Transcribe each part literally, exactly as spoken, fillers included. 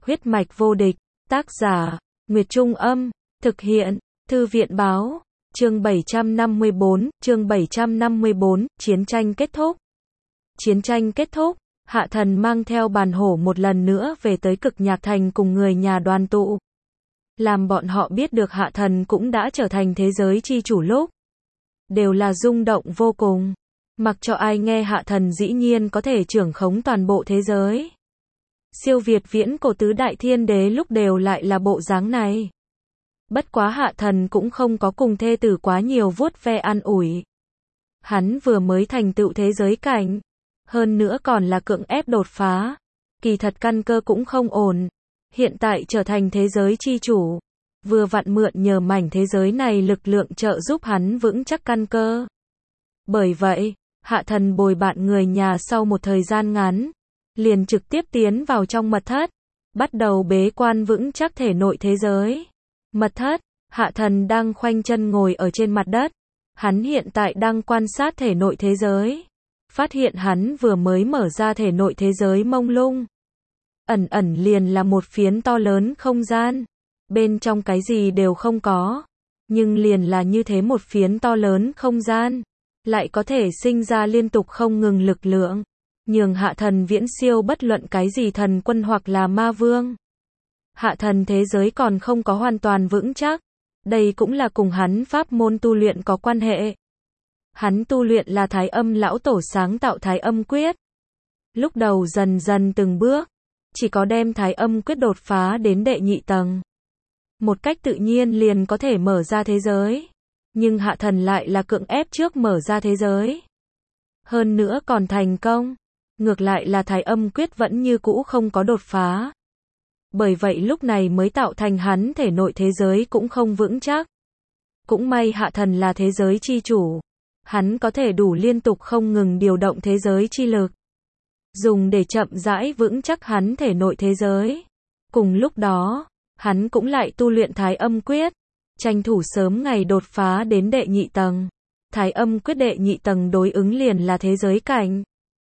Huyết mạch vô địch, tác giả, Nguyệt Trung Âm, thực hiện, Thư viện Báo, chương bảy trăm năm mươi bốn, chương bảy trăm năm mươi bốn, chiến tranh kết thúc. Chiến tranh kết thúc, Hạ Thần mang theo bàn hổ một lần nữa về tới Cực Nhạc Thành cùng người nhà đoàn tụ. Làm bọn họ biết được Hạ Thần cũng đã trở thành thế giới chi chủ lúc. Đều là rung động vô cùng. Mặc cho ai nghe Hạ Thần dĩ nhiên có thể trưởng khống toàn bộ thế giới. Siêu việt viễn cổ tứ đại thiên đế lúc đều lại là bộ dáng này. Bất quá Hạ Thần cũng không có cùng thê tử quá nhiều vuốt ve an ủi. Hắn vừa mới thành tựu thế giới cảnh. Hơn nữa còn là cưỡng ép đột phá. Kỳ thật căn cơ cũng không ổn. Hiện tại trở thành thế giới chi chủ. Vừa vặn mượn nhờ mảnh thế giới này lực lượng trợ giúp hắn vững chắc căn cơ. Bởi vậy, Hạ Thần bồi bạn người nhà sau một thời gian ngắn. Liền trực tiếp tiến vào trong mật thất. Bắt đầu bế quan vững chắc thể nội thế giới. Mật thất, Hạ Thần đang khoanh chân ngồi ở trên mặt đất. Hắn hiện tại đang quan sát thể nội thế giới. Phát hiện hắn vừa mới mở ra thể nội thế giới mông lung. Ẩn ẩn liền là một phiến to lớn không gian. Bên trong cái gì đều không có. Nhưng liền là như thế một phiến to lớn không gian. Lại có thể sinh ra liên tục không ngừng lực lượng. Nhường Hạ Thần viễn siêu bất luận cái gì thần quân hoặc là ma vương. Hạ Thần thế giới còn không có hoàn toàn vững chắc. Đây cũng là cùng hắn pháp môn tu luyện có quan hệ. Hắn tu luyện là Thái Âm lão tổ sáng tạo Thái Âm quyết. Lúc đầu dần dần từng bước. Chỉ có đem Thái Âm quyết đột phá đến đệ nhị tầng. Một cách tự nhiên liền có thể mở ra thế giới. Nhưng Hạ Thần lại là cưỡng ép trước mở ra thế giới. Hơn nữa còn thành công. Ngược lại là Thái Âm quyết vẫn như cũ không có đột phá. Bởi vậy lúc này mới tạo thành hắn thể nội thế giới cũng không vững chắc. Cũng may Hạ Thần là thế giới chi chủ. Hắn có thể đủ liên tục không ngừng điều động thế giới chi lực. Dùng để chậm rãi vững chắc hắn thể nội thế giới. Cùng lúc đó, hắn cũng lại tu luyện Thái Âm quyết. Tranh thủ sớm ngày đột phá đến đệ nhị tầng. Thái Âm quyết đệ nhị tầng đối ứng liền là thế giới cảnh.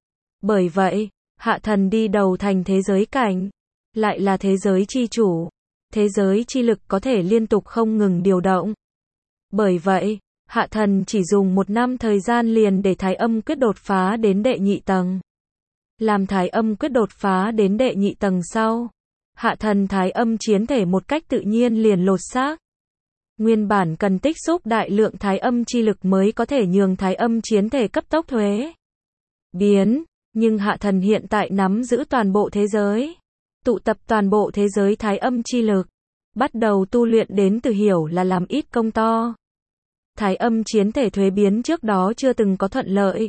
Bởi vậy, Hạ Thần đi đầu thành thế giới cảnh. Lại là thế giới chi chủ. Thế giới chi lực có thể liên tục không ngừng điều động. Bởi vậy, Hạ Thần chỉ dùng một năm thời gian liền để Thái Âm quyết đột phá đến đệ nhị tầng. Làm Thái Âm quyết đột phá đến đệ nhị tầng sau. Hạ Thần Thái Âm chiến thể một cách tự nhiên liền lột xác. Nguyên bản cần tích xúc đại lượng Thái Âm chi lực mới có thể nhường Thái Âm chiến thể cấp tốc thuế biến. Nhưng Hạ Thần hiện tại nắm giữ toàn bộ thế giới. Tụ tập toàn bộ thế giới Thái Âm chi lực. Bắt đầu tu luyện đến từ hiểu là làm ít công to. Thái Âm chiến thể thuế biến trước đó chưa từng có thuận lợi.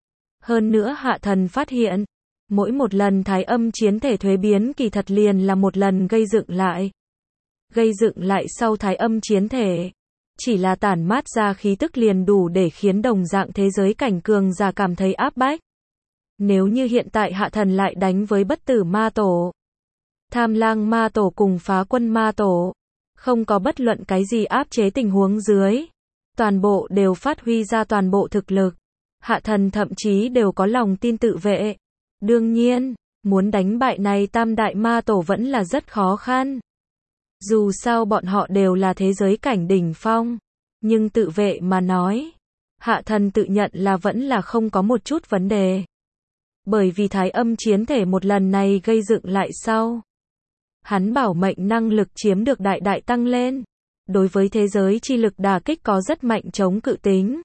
Hơn nữa Hạ Thần phát hiện. Mỗi một lần Thái Âm chiến thể thuế biến kỳ thật liền là một lần gây dựng lại. Gây dựng lại sau Thái Âm chiến thể. Chỉ là tản mát ra khí tức liền đủ để khiến đồng dạng thế giới cảnh cường giả cảm thấy áp bách. Nếu như hiện tại Hạ Thần lại đánh với bất tử ma tổ. Tham lang ma tổ cùng phá quân ma tổ. Không có bất luận cái gì áp chế tình huống dưới. Toàn bộ đều phát huy ra toàn bộ thực lực. Hạ Thần thậm chí đều có lòng tin tự vệ. Đương nhiên, muốn đánh bại này tam đại ma tổ vẫn là rất khó khăn. Dù sao bọn họ đều là thế giới cảnh đỉnh phong. Nhưng tự vệ mà nói. Hạ Thần tự nhận là vẫn là không có một chút vấn đề. Bởi vì Thái Âm chiến thể một lần này gây dựng lại sau. Hắn bảo mệnh năng lực chiếm được đại đại tăng lên. Đối với thế giới chi lực đả kích có rất mạnh chống cự tính.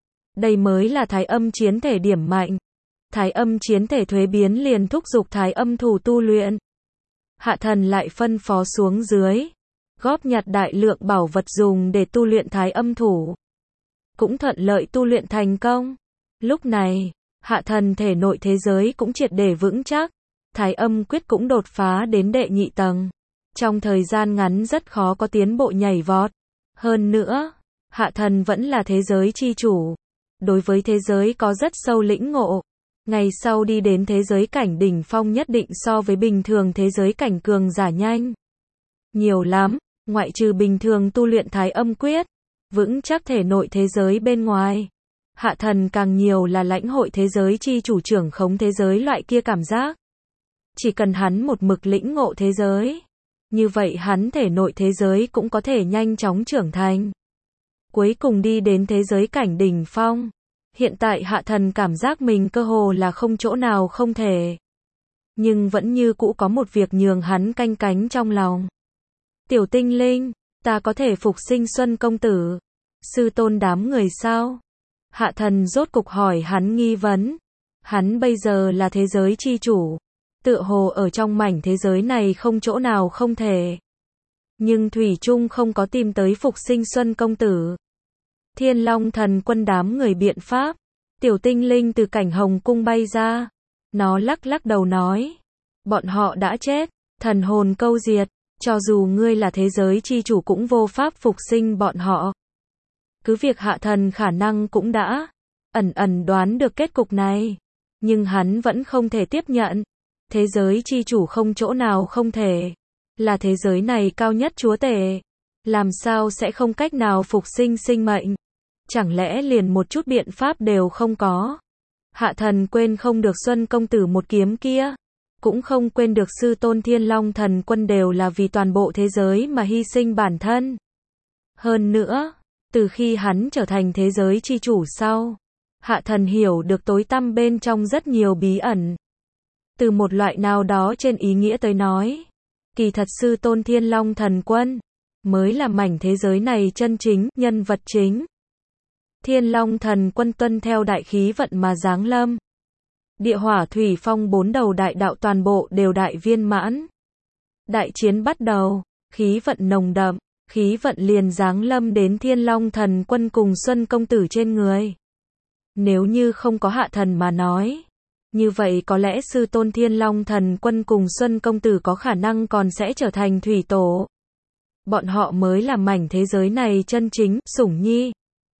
Đây mới là Thái Âm chiến thể điểm mạnh. Thái Âm chiến thể thuế biến liền thúc giục Thái Âm thủ tu luyện. Hạ Thần lại phân phó xuống dưới. Góp nhặt đại lượng bảo vật dùng để tu luyện Thái Âm thủ. Cũng thuận lợi tu luyện thành công. Lúc này, Hạ Thần thể nội thế giới cũng triệt để vững chắc. Thái Âm quyết cũng đột phá đến đệ nhị tầng. Trong thời gian ngắn rất khó có tiến bộ nhảy vọt. Hơn nữa, Hạ Thần vẫn là thế giới chi chủ. Đối với thế giới có rất sâu lĩnh ngộ. Ngày sau đi đến thế giới cảnh đỉnh phong nhất định so với bình thường thế giới cảnh cường giả nhanh. Nhiều lắm, ngoại trừ bình thường tu luyện Thái Âm quyết. Vững chắc thể nội thế giới bên ngoài. Hạ Thần càng nhiều là lãnh hội thế giới chi chủ trưởng khống thế giới loại kia cảm giác. Chỉ cần hắn một mực lĩnh ngộ thế giới, như vậy hắn thể nội thế giới cũng có thể nhanh chóng trưởng thành. Cuối cùng đi đến thế giới cảnh đỉnh phong. Hiện tại Hạ Thần cảm giác mình cơ hồ là không chỗ nào không thể. Nhưng vẫn như cũ có một việc nhường hắn canh cánh trong lòng. Tiểu tinh linh, ta có thể phục sinh Xuân công tử. Sư tôn đám người sao? Hạ Thần rốt cục hỏi hắn nghi vấn. Hắn bây giờ là thế giới chi chủ. Tựa hồ ở trong mảnh thế giới này không chỗ nào không thể. Nhưng Thủy Trung không có tìm tới phục sinh Xuân công tử. Thiên Long thần quân đám người biện pháp. Tiểu tinh linh từ cảnh hồng cung bay ra. Nó lắc lắc đầu nói. Bọn họ đã chết. Thần hồn câu diệt. Cho dù ngươi là thế giới chi chủ cũng vô pháp phục sinh bọn họ. Cứ việc Hạ Thần khả năng cũng đã ẩn ẩn đoán được kết cục này. Nhưng hắn vẫn không thể tiếp nhận. Thế giới chi chủ không chỗ nào không thể. Là thế giới này cao nhất chúa tể. Làm sao sẽ không cách nào phục sinh sinh mệnh? Chẳng lẽ liền một chút biện pháp đều không có? Hạ Thần quên không được Xuân công tử một kiếm kia. Cũng không quên được sư tôn Thiên Long thần quân đều là vì toàn bộ thế giới mà hy sinh bản thân. Hơn nữa, từ khi hắn trở thành thế giới chi chủ sau, Hạ Thần hiểu được tối tăm bên trong rất nhiều bí ẩn. Từ một loại nào đó trên ý nghĩa tới nói, kỳ thật sư tôn Thiên Long thần quân mới là mảnh thế giới này chân chính, nhân vật chính. Thiên Long thần quân tuân theo đại khí vận mà giáng lâm. Địa hỏa thủy phong bốn đầu đại đạo toàn bộ đều đại viên mãn. Đại chiến bắt đầu, khí vận nồng đậm, khí vận liền giáng lâm đến Thiên Long thần quân cùng Xuân công tử trên người. Nếu như không có Hạ Thần mà nói, như vậy có lẽ sư tôn Thiên Long thần quân cùng Xuân công tử có khả năng còn sẽ trở thành thủy tổ. Bọn họ mới là mảnh thế giới này chân chính, sủng nhi.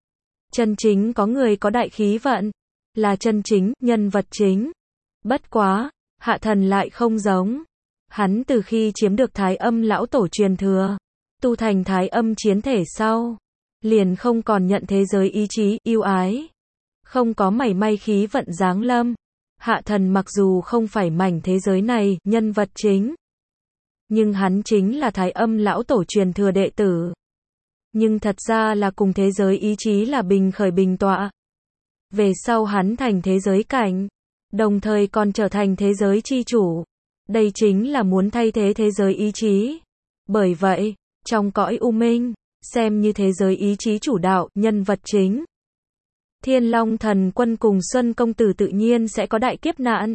Chân chính có người có đại khí vận, là chân chính, nhân vật chính. Bất quá, Hạ Thần lại không giống. Hắn từ khi chiếm được Thái Âm lão tổ truyền thừa, tu thành Thái Âm chiến thể sau, liền không còn nhận thế giới ý chí, yêu ái. Không có mảy may khí vận giáng lâm. Hạ Thần mặc dù không phải mảnh thế giới này, nhân vật chính. Nhưng hắn chính là Thái Âm lão tổ truyền thừa đệ tử. Nhưng thật ra là cùng thế giới ý chí là bình khởi bình tọa. Về sau hắn thành thế giới cảnh, đồng thời còn trở thành thế giới chi chủ. Đây chính là muốn thay thế thế giới ý chí. Bởi vậy, trong cõi u minh, xem như thế giới ý chí chủ đạo, nhân vật chính. Thiên Long thần quân cùng Xuân công tử tự nhiên sẽ có đại kiếp nạn.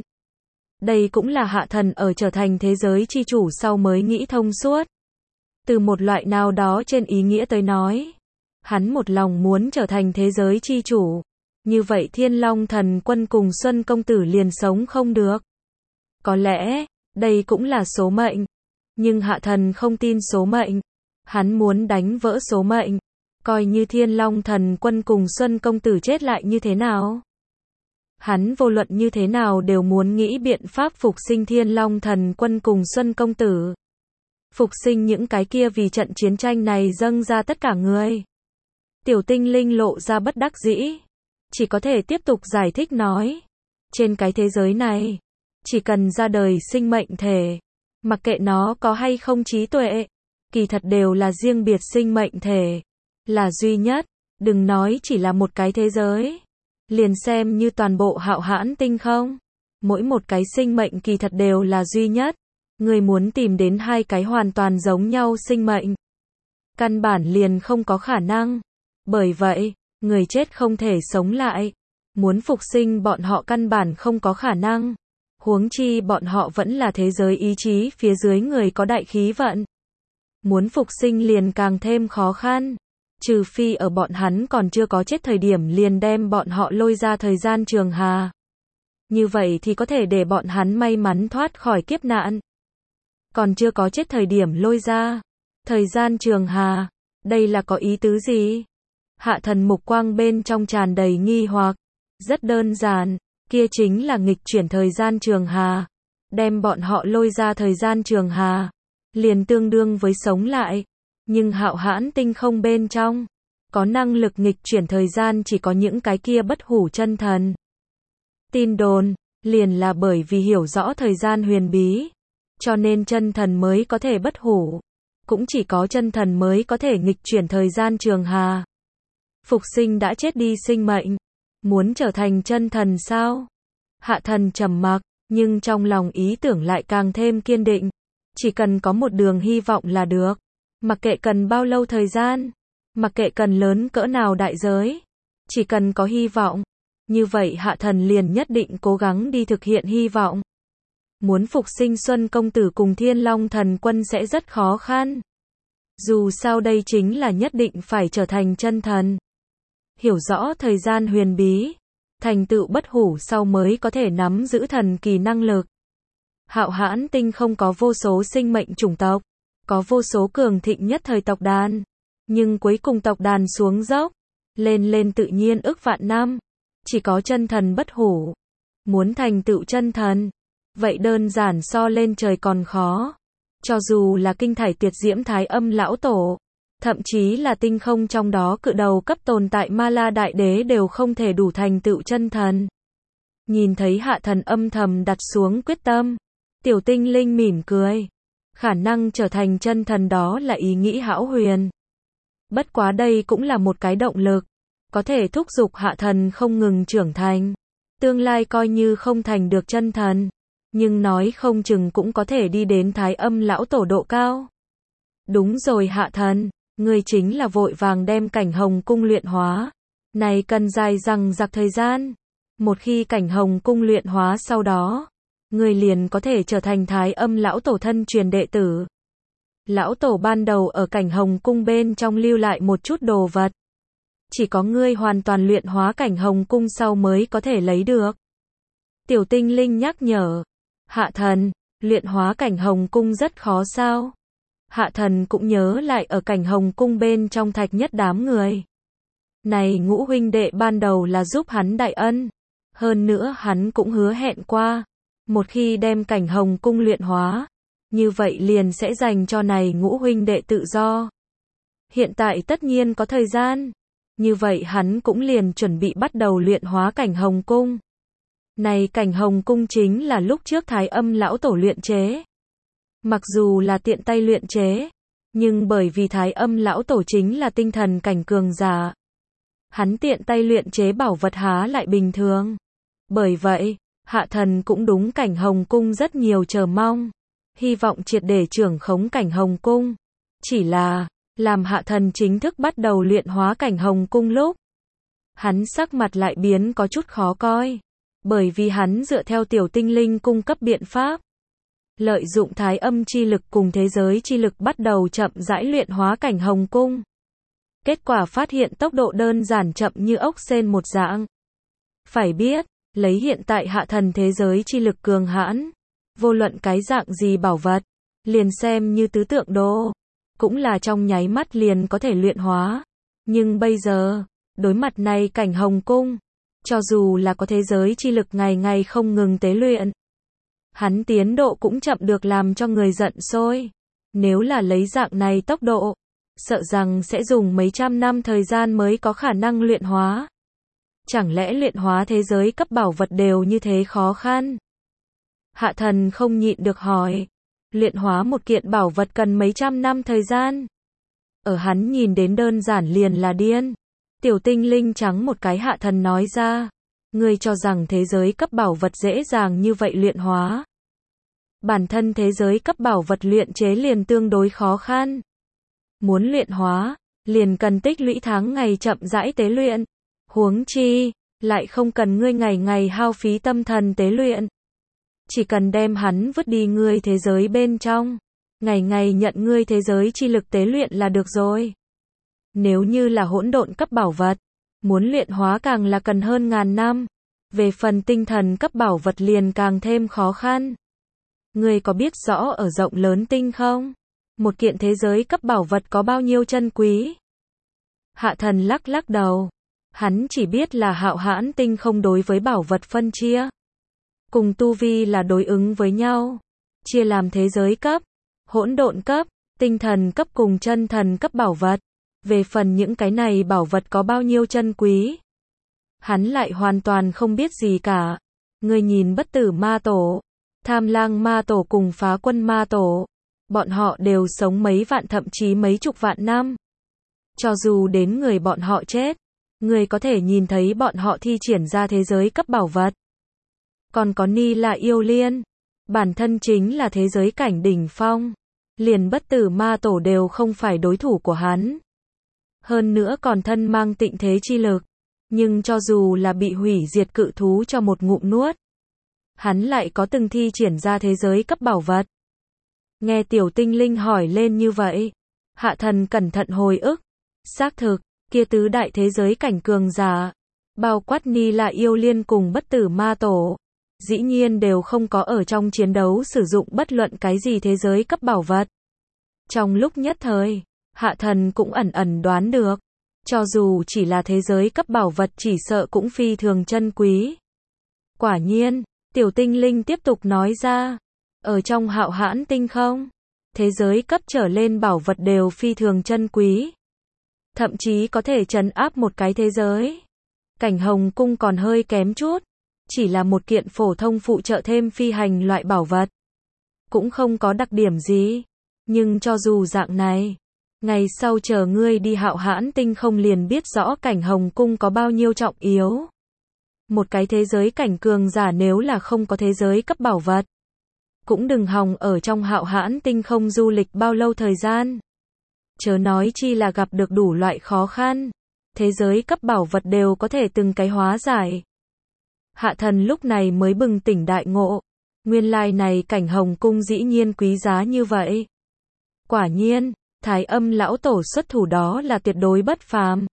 Đây cũng là Hạ Thần ở trở thành thế giới chi chủ sau mới nghĩ thông suốt. Từ một loại nào đó trên ý nghĩa tới nói, hắn một lòng muốn trở thành thế giới chi chủ. Như vậy Thiên Long thần quân cùng Xuân công tử liền sống không được. Có lẽ, đây cũng là số mệnh. Nhưng Hạ Thần không tin số mệnh. Hắn muốn đánh vỡ số mệnh. Coi như Thiên Long thần quân cùng Xuân công tử chết lại như thế nào. Hắn vô luận như thế nào đều muốn nghĩ biện pháp phục sinh Thiên Long thần quân cùng Xuân công tử. Phục sinh những cái kia vì trận chiến tranh này dâng ra tất cả người. Tiểu tinh linh lộ ra bất đắc dĩ. Chỉ có thể tiếp tục giải thích nói. Trên cái thế giới này, chỉ cần ra đời sinh mệnh thể, mặc kệ nó có hay không trí tuệ, kỳ thật đều là riêng biệt sinh mệnh thể. Là duy nhất, đừng nói chỉ là một cái thế giới. Liền xem như toàn bộ hạo hãn tinh không. Mỗi một cái sinh mệnh kỳ thật đều là duy nhất. Người muốn tìm đến hai cái hoàn toàn giống nhau sinh mệnh, căn bản liền không có khả năng. Bởi vậy, người chết không thể sống lại. Muốn phục sinh bọn họ căn bản không có khả năng. Huống chi bọn họ vẫn là thế giới ý chí phía dưới người có đại khí vận. Muốn phục sinh liền càng thêm khó khăn. Trừ phi ở bọn hắn còn chưa có chết thời điểm liền đem bọn họ lôi ra thời gian trường hà. Như vậy thì có thể để bọn hắn may mắn thoát khỏi kiếp nạn. Còn chưa có chết thời điểm lôi ra thời gian trường hà. Đây là có ý tứ gì? Hạ Thần mục quang bên trong tràn đầy nghi hoặc. Rất đơn giản, kia chính là nghịch chuyển thời gian trường hà. Đem bọn họ lôi ra thời gian trường hà, liền tương đương với sống lại. Nhưng hạo hãn tinh không bên trong, có năng lực nghịch chuyển thời gian chỉ có những cái kia bất hủ chân thần. Tin đồn, liền là bởi vì hiểu rõ thời gian huyền bí, cho nên chân thần mới có thể bất hủ. Cũng chỉ có chân thần mới có thể nghịch chuyển thời gian trường hà. Phục sinh đã chết đi sinh mệnh. Muốn trở thành chân thần sao? Hạ thần trầm mặc, nhưng trong lòng ý tưởng lại càng thêm kiên định. Chỉ cần có một đường hy vọng là được. Mặc kệ cần bao lâu thời gian. Mặc kệ cần lớn cỡ nào đại giới. Chỉ cần có hy vọng. Như vậy hạ thần liền nhất định cố gắng đi thực hiện hy vọng. Muốn phục sinh Xuân Công Tử cùng Thiên Long Thần Quân sẽ rất khó khăn. Dù sao đây chính là nhất định phải trở thành chân thần. Hiểu rõ thời gian huyền bí, thành tựu bất hủ sau mới có thể nắm giữ thần kỳ năng lực. Hạo Hãn Tinh không có vô số sinh mệnh chủng tộc, có vô số cường thịnh nhất thời tộc đàn, nhưng cuối cùng tộc đàn xuống dốc, lên lên tự nhiên ức vạn năm, chỉ có chân thần bất hủ. Muốn thành tựu chân thần, vậy đơn giản so lên trời còn khó. Cho dù là kinh thải tuyệt diễm Thái Âm lão tổ, thậm chí là tinh không trong đó cự đầu cấp tồn tại Ma La Đại Đế đều không thể đủ thành tựu chân thần. Nhìn thấy hạ thần âm thầm đặt xuống quyết tâm, tiểu tinh linh mỉm cười. Khả năng trở thành chân thần đó là ý nghĩ hão huyền. Bất quá đây cũng là một cái động lực, có thể thúc giục hạ thần không ngừng trưởng thành. Tương lai coi như không thành được chân thần, nhưng nói không chừng cũng có thể đi đến Thái Âm lão tổ độ cao. Đúng rồi hạ thần, ngươi chính là vội vàng đem cảnh hồng cung luyện hóa. Này cần dài dằng dặc thời gian. Một khi cảnh hồng cung luyện hóa sau đó, ngươi liền có thể trở thành Thái Âm lão tổ thân truyền đệ tử. Lão tổ ban đầu ở cảnh hồng cung bên trong lưu lại một chút đồ vật. Chỉ có ngươi hoàn toàn luyện hóa cảnh hồng cung sau mới có thể lấy được. Tiểu tinh linh nhắc nhở. Hạ thần, luyện hóa cảnh hồng cung rất khó sao? Hạ thần cũng nhớ lại ở cảnh hồng cung bên trong thạch nhất đám người. Này ngũ huynh đệ ban đầu là giúp hắn đại ân. Hơn nữa hắn cũng hứa hẹn qua. Một khi đem cảnh hồng cung luyện hóa, như vậy liền sẽ dành cho này ngũ huynh đệ tự do. Hiện tại tất nhiên có thời gian. Như vậy hắn cũng liền chuẩn bị bắt đầu luyện hóa cảnh hồng cung. Này cảnh hồng cung chính là lúc trước Thái Âm lão tổ luyện chế. Mặc dù là tiện tay luyện chế, nhưng bởi vì Thái Âm lão tổ chính là tinh thần cảnh cường giả, hắn tiện tay luyện chế bảo vật há lại bình thường. Bởi vậy, hạ thần cũng đúng cảnh hồng cung rất nhiều chờ mong, hy vọng triệt để trưởng khống cảnh hồng cung. Chỉ là, làm hạ thần chính thức bắt đầu luyện hóa cảnh hồng cung lúc, hắn sắc mặt lại biến có chút khó coi. Bởi vì hắn dựa theo tiểu tinh linh cung cấp biện pháp, lợi dụng Thái Âm chi lực cùng thế giới chi lực bắt đầu chậm rãi luyện hóa cảnh hồng cung. Kết quả phát hiện tốc độ đơn giản chậm như ốc sên một dạng. Phải biết, lấy hiện tại hạ thần thế giới chi lực cường hãn, vô luận cái dạng gì bảo vật, liền xem như tứ tượng đồ, cũng là trong nháy mắt liền có thể luyện hóa. Nhưng bây giờ, đối mặt này cảnh hồng cung, cho dù là có thế giới chi lực ngày ngày không ngừng tế luyện, hắn tiến độ cũng chậm được làm cho người giận sôi. Nếu là lấy dạng này tốc độ, sợ rằng sẽ dùng mấy trăm năm thời gian mới có khả năng luyện hóa. Chẳng lẽ luyện hóa thế giới cấp bảo vật đều như thế khó khăn? Hạ thần không nhịn được hỏi. Luyện hóa một kiện bảo vật cần mấy trăm năm thời gian. Ở hắn nhìn đến đơn giản liền là điên. Tiểu tinh linh trắng một cái hạ thần nói ra. Ngươi cho rằng thế giới cấp bảo vật dễ dàng như vậy luyện hóa. Bản thân thế giới cấp bảo vật luyện chế liền tương đối khó khăn. Muốn luyện hóa, liền cần tích lũy tháng ngày chậm rãi tế luyện. Huống chi, lại không cần ngươi ngày ngày hao phí tâm thần tế luyện. Chỉ cần đem hắn vứt đi ngươi thế giới bên trong. Ngày ngày nhận ngươi thế giới chi lực tế luyện là được rồi. Nếu như là hỗn độn cấp bảo vật, muốn luyện hóa càng là cần hơn ngàn năm. Về phần tinh thần cấp bảo vật liền càng thêm khó khăn. Ngươi có biết rõ ở rộng lớn tinh không? Một kiện thế giới cấp bảo vật có bao nhiêu chân quý? Hạ thần lắc lắc đầu. Hắn chỉ biết là Hạo Hãn Tinh không đối với bảo vật phân chia. Cùng tu vi là đối ứng với nhau. Chia làm thế giới cấp, hỗn độn cấp, tinh thần cấp cùng chân thần cấp bảo vật. Về phần những cái này bảo vật có bao nhiêu chân quý, hắn lại hoàn toàn không biết gì cả. Ngươi nhìn bất tử ma tổ, tham lang ma tổ cùng phá quân ma tổ. Bọn họ đều sống mấy vạn thậm chí mấy chục vạn năm. Cho dù đến người bọn họ chết, ngươi có thể nhìn thấy bọn họ thi triển ra thế giới cấp bảo vật. Còn có Ni là yêu liên. Bản thân chính là thế giới cảnh đỉnh phong. Liền bất tử ma tổ đều không phải đối thủ của hắn. Hơn nữa còn thân mang tịnh thế chi lực. Nhưng cho dù là bị hủy diệt cự thú cho một ngụm nuốt, hắn lại có từng thi triển ra thế giới cấp bảo vật. Nghe tiểu tinh linh hỏi lên như vậy, Hạ Thần cẩn thận hồi ức. Xác thực, kia tứ đại thế giới cảnh cường giả, bao quát Ni là yêu liên cùng bất tử ma tổ, dĩ nhiên đều không có ở trong chiến đấu sử dụng bất luận cái gì thế giới cấp bảo vật. Trong lúc nhất thời, Hạ Thần cũng ẩn ẩn đoán được, cho dù chỉ là thế giới cấp bảo vật chỉ sợ cũng phi thường chân quý. Quả nhiên, tiểu tinh linh tiếp tục nói ra, ở trong Hạo Hãn tinh không, thế giới cấp trở lên bảo vật đều phi thường chân quý. Thậm chí có thể trấn áp một cái thế giới. Cảnh Hồng cung còn hơi kém chút, chỉ là một kiện phổ thông phụ trợ thêm phi hành loại bảo vật. Cũng không có đặc điểm gì. Nhưng cho dù dạng này, ngày sau chờ ngươi đi Hạo Hãn tinh không liền biết rõ Cảnh Hồng cung có bao nhiêu trọng yếu. Một cái thế giới cảnh cường giả nếu là không có thế giới cấp bảo vật, cũng đừng hòng ở trong Hạo Hãn tinh không du lịch bao lâu thời gian. Chớ nói chi là gặp được đủ loại khó khăn, thế giới cấp bảo vật đều có thể từng cái hóa giải. Hạ Thần lúc này mới bừng tỉnh đại ngộ, nguyên lai này Cảnh Hồng cung dĩ nhiên quý giá như vậy. Quả nhiên, Thái Âm lão tổ xuất thủ đó là tuyệt đối bất phàm.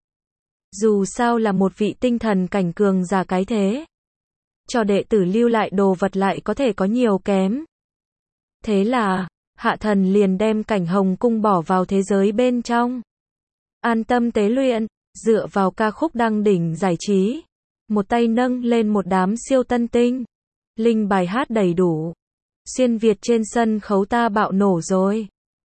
Dù sao là một vị tinh thần cảnh cường giả cái thế, cho đệ tử lưu lại đồ vật lại có thể có nhiều kém. Thế là, Hạ Thần liền đem Cảnh Hồng cung bỏ vào thế giới bên trong. An tâm tế luyện, dựa vào ca khúc đăng đỉnh giải trí. Một tay nâng lên một đám siêu tân tinh. Linh bài hát đầy đủ. Xuyên Việt trên sân khấu ta bạo nổ rồi.